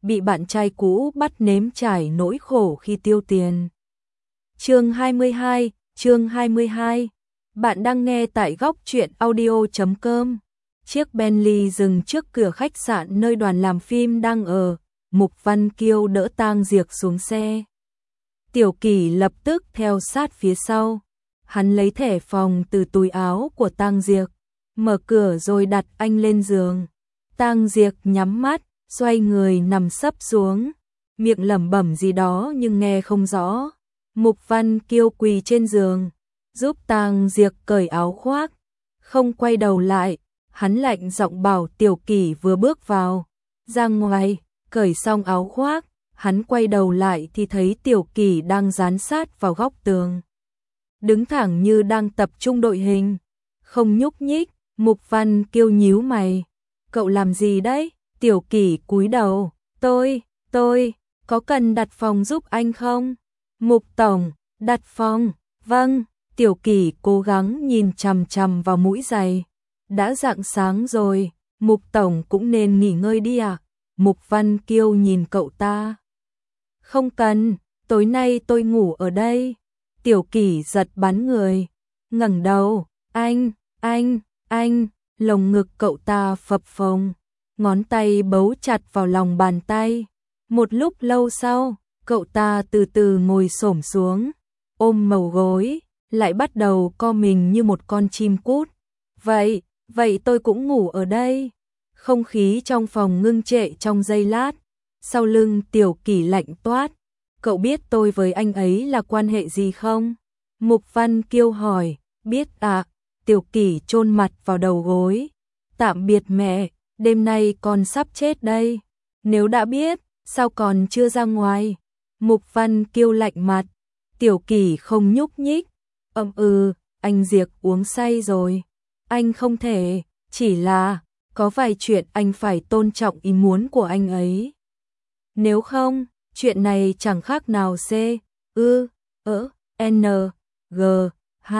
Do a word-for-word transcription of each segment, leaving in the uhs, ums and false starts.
bị bạn trai cũ bắt nếm trải nỗi khổ khi tiêu tiền. Chương hai mươi hai, chương hai mươi hai. Bạn đang nghe tại góc truyện audio chấm com. Chiếc Bentley dừng trước cửa khách sạn nơi đoàn làm phim đang ở, Mục Văn Kiêu đỡ Tang Diệc xuống xe. Tiểu Kỳ lập tức theo sát phía sau. Hắn lấy thẻ phòng từ túi áo của Tang Diệc, mở cửa rồi đặt anh lên giường. Tang Diệc nhắm mắt, xoay người nằm sấp xuống, miệng lẩm bẩm gì đó nhưng nghe không rõ. Mục Văn Kiêu quỳ trên giường, giúp Tang Diệc cởi áo khoác, không quay đầu lại, hắn lạnh giọng bảo Tiểu Kỳ vừa bước vào, ra ngoài, cởi xong áo khoác, hắn quay đầu lại thì thấy Tiểu Kỳ đang dán sát vào góc tường, đứng thẳng như đang tập trung đội hình, không nhúc nhích. Mục Văn Kiêu nhíu mày, cậu làm gì đấy? Tiểu Kỳ cúi đầu, tôi, tôi, có cần đặt phòng giúp anh không? Mục tổng, đặt phòng, vâng. Tiểu Kỳ cố gắng nhìn chằm chằm vào mũi giày. Đã rạng sáng rồi, Mục tổng cũng nên nghỉ ngơi đi à? Mục Văn Kiêu nhìn cậu ta. Không cần, tối nay tôi ngủ ở đây. Tiểu Kỳ giật bắn người, ngẩng đầu, anh, anh, anh, lồng ngực cậu ta phập phồng, ngón tay bấu chặt vào lòng bàn tay. Một lúc lâu sau, cậu ta từ từ ngồi xổm xuống, ôm màu gối, lại bắt đầu co mình như một con chim cút. Vậy, vậy tôi cũng ngủ ở đây. Không khí trong phòng ngưng trệ trong giây lát, sau lưng Tiểu Kỳ lạnh toát. Cậu biết tôi với anh ấy là quan hệ gì không? Mục Văn Kiêu hỏi. Biết ạ. Tiểu Kỳ chôn mặt vào đầu gối. Tạm biệt mẹ, đêm nay con sắp chết đây. Nếu đã biết, sao còn chưa ra ngoài? Mục Văn Kiêu lạnh mặt. Tiểu Kỳ không nhúc nhích. Ậm ừ, anh Diệc uống say rồi. Anh không thể, chỉ là có vài chuyện anh phải tôn trọng ý muốn của anh ấy. Nếu không, chuyện này chẳng khác nào C, ư, ỡ, N, G, H.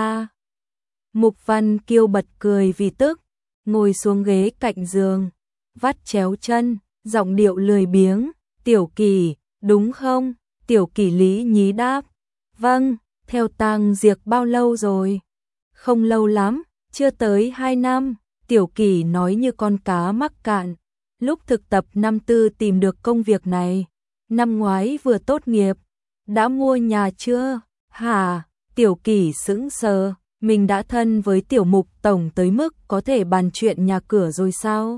Mục Văn Kiêu bật cười vì tức, ngồi xuống ghế cạnh giường, vắt chéo chân, giọng điệu lười biếng. Tiểu Kỳ, đúng không? Tiểu Kỳ lý nhí đáp. Vâng, theo Tang Diệc bao lâu rồi? Không lâu lắm, chưa tới hai năm. Tiểu Kỳ nói như con cá mắc cạn. Lúc thực tập năm tư tìm được công việc này, năm ngoái vừa tốt nghiệp. Đã mua nhà chưa? Hả? Tiểu Kỳ sững sờ, mình đã thân với Tiểu Mục tổng tới mức có thể bàn chuyện nhà cửa rồi sao?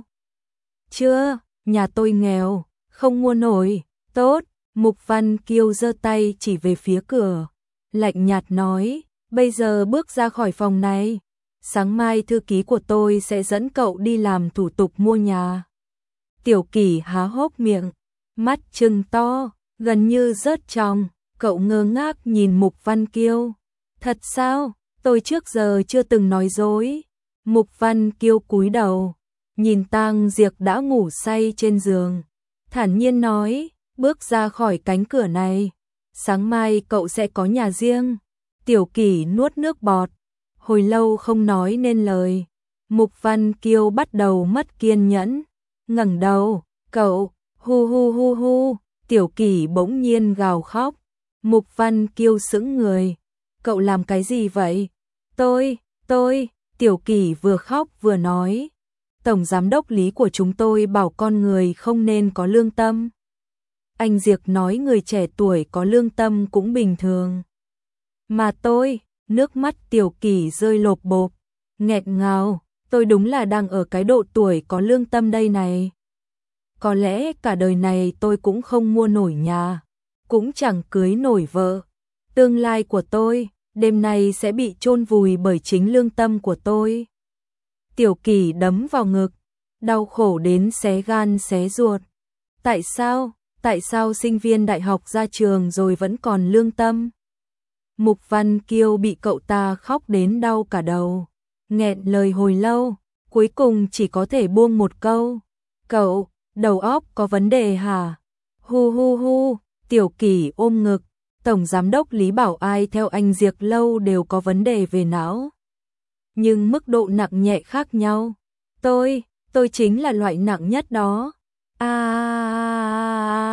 Chưa, nhà tôi nghèo, không mua nổi. Tốt. Mục Văn Kiêu giơ tay chỉ về phía cửa, lạnh nhạt nói, bây giờ bước ra khỏi phòng này, sáng mai thư ký của tôi sẽ dẫn cậu đi làm thủ tục mua nhà. Tiểu Kỳ há hốc miệng, mắt trừng to, gần như rớt tròng, cậu ngơ ngác nhìn Mục Văn Kiêu. Thật sao? Tôi trước giờ chưa từng nói dối. Mục Văn Kiêu cúi đầu, nhìn Tang Diệc đã ngủ say trên giường, thản nhiên nói, bước ra khỏi cánh cửa này, sáng mai cậu sẽ có nhà riêng. Tiểu Kỳ nuốt nước bọt, hồi lâu không nói nên lời. Mục Văn Kiêu bắt đầu mất kiên nhẫn, ngẩng đầu, cậu, hu hu hu hu. Tiểu Kỳ bỗng nhiên gào khóc. Mục Văn Kiêu sững người, cậu làm cái gì vậy? Tôi, tôi, Tiểu Kỳ vừa khóc vừa nói, tổng giám đốc Lý của chúng tôi bảo con người không nên có lương tâm. Anh Diệc nói người trẻ tuổi có lương tâm cũng bình thường. Mà tôi, nước mắt Tiểu Kỳ rơi lộp bộp, nghẹn ngào, tôi đúng là đang ở cái độ tuổi có lương tâm đây này. Có lẽ cả đời này tôi cũng không mua nổi nhà, cũng chẳng cưới nổi vợ. Tương lai của tôi, đêm nay sẽ bị chôn vùi bởi chính lương tâm của tôi. Tiểu Kỳ đấm vào ngực, đau khổ đến xé gan xé ruột. Tại sao? Tại sao sinh viên đại học ra trường rồi vẫn còn lương tâm? Mục Văn Kiêu bị cậu ta khóc đến đau cả đầu, nghẹn lời hồi lâu, cuối cùng chỉ có thể buông một câu. Cậu, đầu óc có vấn đề hả? Hu hu hu. Tiểu Kỳ ôm ngực, tổng giám đốc Lý bảo ai theo anh Diệc lâu đều có vấn đề về não, nhưng mức độ nặng nhẹ khác nhau. Tôi, tôi chính là loại nặng nhất đó. À,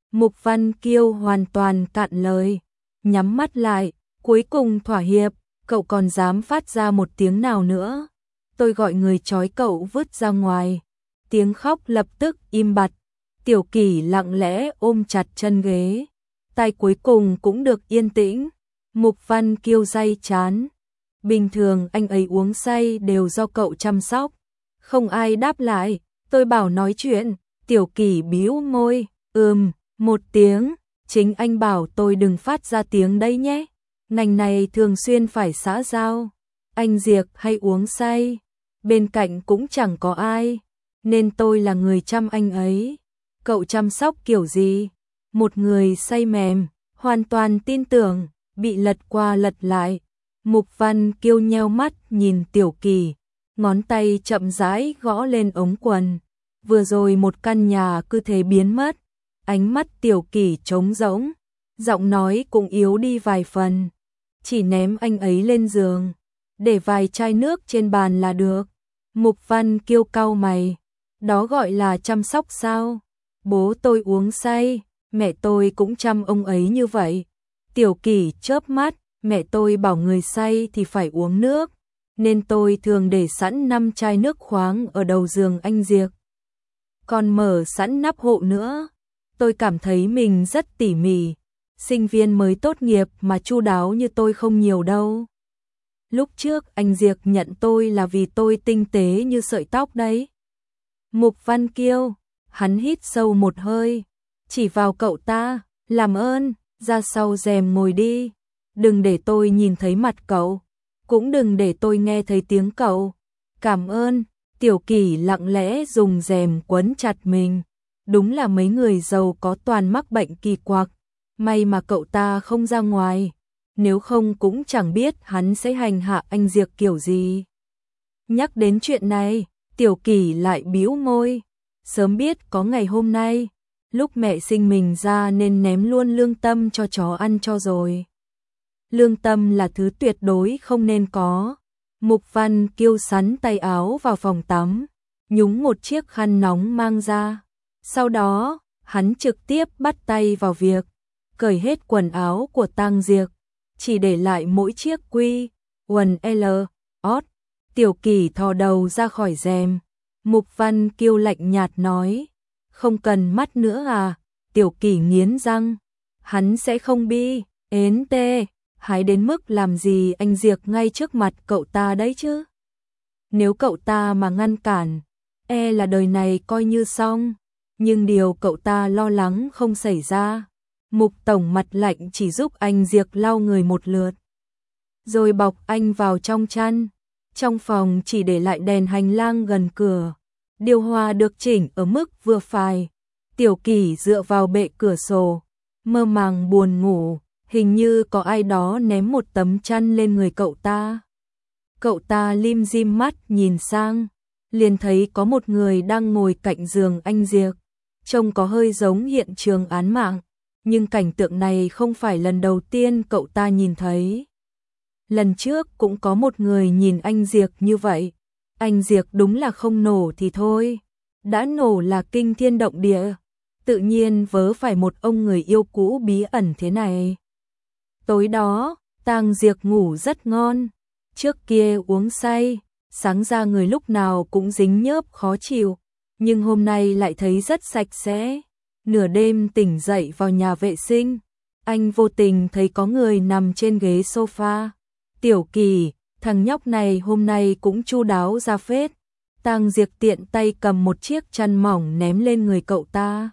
Mục Văn Kiêu hoàn toàn cạn lời, nhắm mắt lại, cuối cùng thỏa hiệp, cậu còn dám phát ra một tiếng nào nữa. Tôi gọi người trói cậu vứt ra ngoài. Tiếng khóc lập tức im bặt. Tiểu Kỷ lặng lẽ ôm chặt chân ghế. Tai cuối cùng cũng được yên tĩnh. Mục Văn Kiêu day chán. Bình thường anh ấy uống say đều do cậu chăm sóc. Không ai đáp lại. Tôi bảo nói chuyện. Tiểu Kỷ bĩu môi. Ừm, một tiếng. Chính anh bảo tôi đừng phát ra tiếng đấy nhé. Ngành này thường xuyên phải xã giao. Anh Diệc hay uống say. Bên cạnh cũng chẳng có ai. Nên tôi là người chăm anh ấy. Cậu chăm sóc kiểu gì? Một người say mềm, hoàn toàn tin tưởng, bị lật qua lật lại. Mục Văn Kiêu nheo mắt nhìn Tiểu Kỷ, ngón tay chậm rãi gõ lên ống quần. Vừa rồi một căn nhà cứ thế biến mất, ánh mắt Tiểu Kỷ trống rỗng, giọng nói cũng yếu đi vài phần. Chỉ ném anh ấy lên giường, để vài chai nước trên bàn là được. Mục Văn Kiêu cau mày, đó gọi là chăm sóc sao? Bố tôi uống say, mẹ tôi cũng chăm ông ấy như vậy. Tiểu Kỷ chớp mắt, mẹ tôi bảo người say thì phải uống nước, nên tôi thường để sẵn năm chai nước khoáng ở đầu giường anh Diệc. Còn mở sẵn nắp hộ nữa. Tôi cảm thấy mình rất tỉ mỉ. Sinh viên mới tốt nghiệp mà chu đáo như tôi không nhiều đâu. Lúc trước anh Diệc nhận tôi là vì tôi tinh tế như sợi tóc đấy. Mục Văn Kiêu, hắn hít sâu một hơi, chỉ vào cậu ta, làm ơn, ra sau rèm ngồi đi. Đừng để tôi nhìn thấy mặt cậu, cũng đừng để tôi nghe thấy tiếng cậu. Cảm ơn. Tiểu Kỷ lặng lẽ dùng rèm quấn chặt mình. Đúng là mấy người giàu có toàn mắc bệnh kỳ quặc. May mà cậu ta không ra ngoài, nếu không cũng chẳng biết hắn sẽ hành hạ anh Diệc kiểu gì. Nhắc đến chuyện này, Tiểu Kỷ lại bĩu môi. Sớm biết có ngày hôm nay, lúc mẹ sinh mình ra nên ném luôn lương tâm cho chó ăn cho rồi. Lương tâm là thứ tuyệt đối không nên có. Mục Văn Kiêu sắn tay áo vào phòng tắm, nhúng một chiếc khăn nóng mang ra. Sau đó, hắn trực tiếp bắt tay vào việc, cởi hết quần áo của Tang Diệc, chỉ để lại mỗi chiếc quy, quần L, ót. Tiểu Kỷ thò đầu ra khỏi rèm. Mục Văn Kiêu lạnh nhạt nói, không cần mắt nữa à? Tiểu Kỷ nghiến răng, hắn sẽ không bi, ến tê, hái đến mức làm gì anh Diệc ngay trước mặt cậu ta đấy chứ. Nếu cậu ta mà ngăn cản, e là đời này coi như xong, nhưng điều cậu ta lo lắng không xảy ra. Mục Tổng mặt lạnh chỉ giúp anh Diệc lau người một lượt, rồi bọc anh vào trong chăn. Trong phòng chỉ để lại đèn hành lang gần cửa, điều hòa được chỉnh ở mức vừa phải. Tiểu Kỷ dựa vào bệ cửa sổ, mơ màng buồn ngủ, hình như có ai đó ném một tấm chăn lên người cậu ta. Cậu ta lim dim mắt nhìn sang, liền thấy có một người đang ngồi cạnh giường anh Diệc, trông có hơi giống hiện trường án mạng, nhưng cảnh tượng này không phải lần đầu tiên cậu ta nhìn thấy. Lần trước cũng có một người nhìn anh Diệc như vậy. Anh Diệc đúng là không nổ thì thôi, đã nổ là kinh thiên động địa, tự nhiên vớ phải một ông người yêu cũ bí ẩn thế này. Tối đó, Tang Diệc ngủ rất ngon. Trước kia uống say, sáng ra người lúc nào cũng dính nhớp khó chịu, nhưng hôm nay lại thấy rất sạch sẽ. Nửa đêm tỉnh dậy vào nhà vệ sinh, anh vô tình thấy có người nằm trên ghế sofa. Tiểu Kỷ, thằng nhóc này hôm nay cũng chu đáo ra phết. Tang Diệc tiện tay cầm một chiếc chăn mỏng ném lên người cậu ta.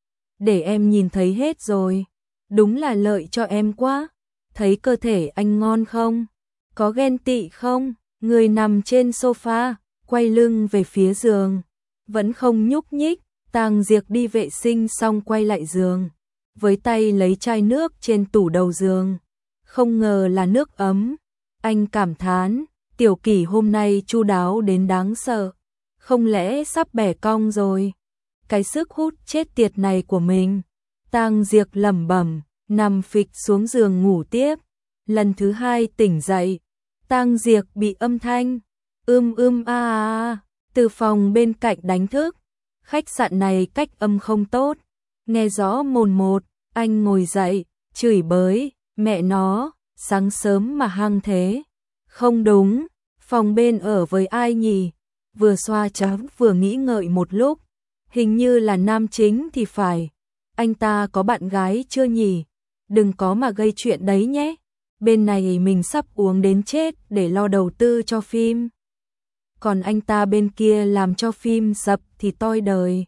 Để em nhìn thấy hết rồi, đúng là lợi cho em quá. Thấy cơ thể anh ngon không? Có ghen tị không? Người nằm trên sofa, quay lưng về phía giường, vẫn không nhúc nhích. Tang Diệc đi vệ sinh xong quay lại giường, với tay lấy chai nước trên tủ đầu giường. Không ngờ là nước ấm. Anh cảm thán, Tiểu Kỷ hôm nay chu đáo đến đáng sợ, không lẽ sắp bẻ cong rồi. Cái sức hút chết tiệt này của mình. Tang Diệc lẩm bẩm, nằm phịch xuống giường ngủ tiếp. Lần thứ hai tỉnh dậy, Tang Diệc bị âm thanh ưm ưm a a từ phòng bên cạnh đánh thức. Khách sạn này cách âm không tốt, nghe rõ mồn một, anh ngồi dậy, chửi bới, mẹ nó, sáng sớm mà hăng thế. Không đúng, phòng bên ở với ai nhỉ? Vừa xoa chán vừa nghĩ ngợi một lúc, hình như là nam chính thì phải. Anh ta có bạn gái chưa nhỉ? Đừng có mà gây chuyện đấy nhé. Bên này mình sắp uống đến chết để lo đầu tư cho phim. Còn anh ta bên kia làm cho phim sập thì toi đời.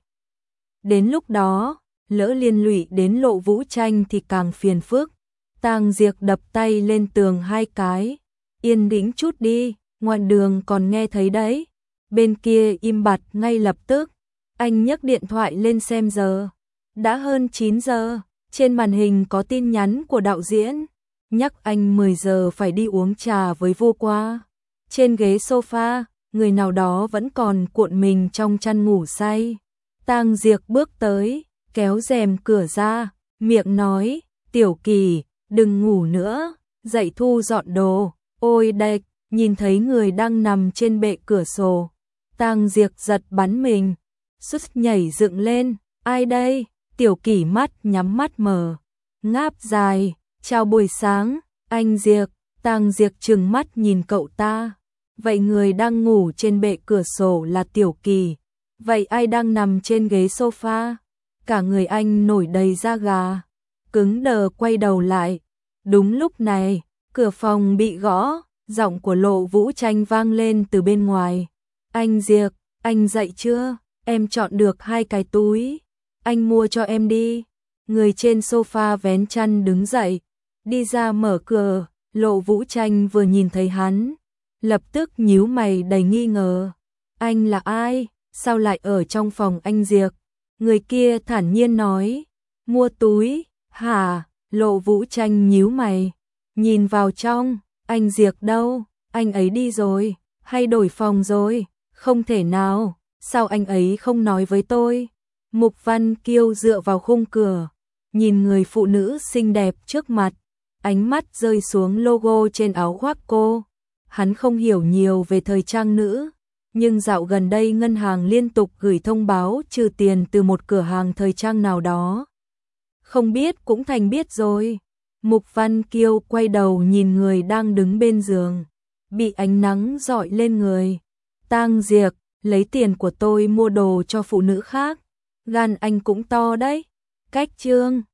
Đến lúc đó, lỡ liên lụy đến Lộ Vũ Tranh thì càng phiền phức. Tang Diệc đập tay lên tường hai cái. Yên tĩnh chút đi, ngoài đường còn nghe thấy đấy. Bên kia im bặt ngay lập tức. Anh nhấc điện thoại lên xem giờ. Đã hơn chín giờ, trên màn hình có tin nhắn của đạo diễn. Nhắc anh mười giờ phải đi uống trà với vô qua. Trên ghế sofa, người nào đó vẫn còn cuộn mình trong chăn ngủ say. Tang Diệc bước tới, kéo rèm cửa ra, miệng nói, Tiểu Kỳ, đừng ngủ nữa, dậy thu dọn đồ. Ôi đệch, nhìn thấy người đang nằm trên bệ cửa sổ. Tang Diệc giật bắn mình, sút nhảy dựng lên, ai đây? Tiểu Kỳ mắt nhắm mắt mở, ngáp dài, chào buổi sáng, anh Diệc. Tang Diệc trừng mắt nhìn cậu ta. Vậy người đang ngủ trên bệ cửa sổ là Tiểu Kỳ. Vậy ai đang nằm trên ghế sofa? Cả người anh nổi đầy da gà, cứng đờ quay đầu lại. Đúng lúc này, cửa phòng bị gõ, giọng của Lộ Vũ Tranh vang lên từ bên ngoài. Anh Diệc, anh dậy chưa? Em chọn được hai cái túi. Anh mua cho em đi. Người trên sofa vén chăn đứng dậy, đi ra mở cửa. Lộ Vũ Tranh vừa nhìn thấy hắn, lập tức nhíu mày đầy nghi ngờ. Anh là ai? Sao lại ở trong phòng anh Diệc? Người kia thản nhiên nói, mua túi. Hả? Lộ Vũ Tranh nhíu mày, nhìn vào trong. Anh Diệc đâu? Anh ấy đi rồi, hay đổi phòng rồi? Không thể nào, sao anh ấy không nói với tôi? Mục Văn Kiêu dựa vào khung cửa, nhìn người phụ nữ xinh đẹp trước mặt, ánh mắt rơi xuống logo trên áo khoác cô. Hắn không hiểu nhiều về thời trang nữ, nhưng dạo gần đây ngân hàng liên tục gửi thông báo trừ tiền từ một cửa hàng thời trang nào đó. Không biết cũng thành biết rồi. Mục Văn Kiêu quay đầu nhìn người đang đứng bên giường, bị ánh nắng rọi lên người. Tang Diệc, lấy tiền của tôi mua đồ cho phụ nữ khác. Gan anh cũng to đấy. Cách chương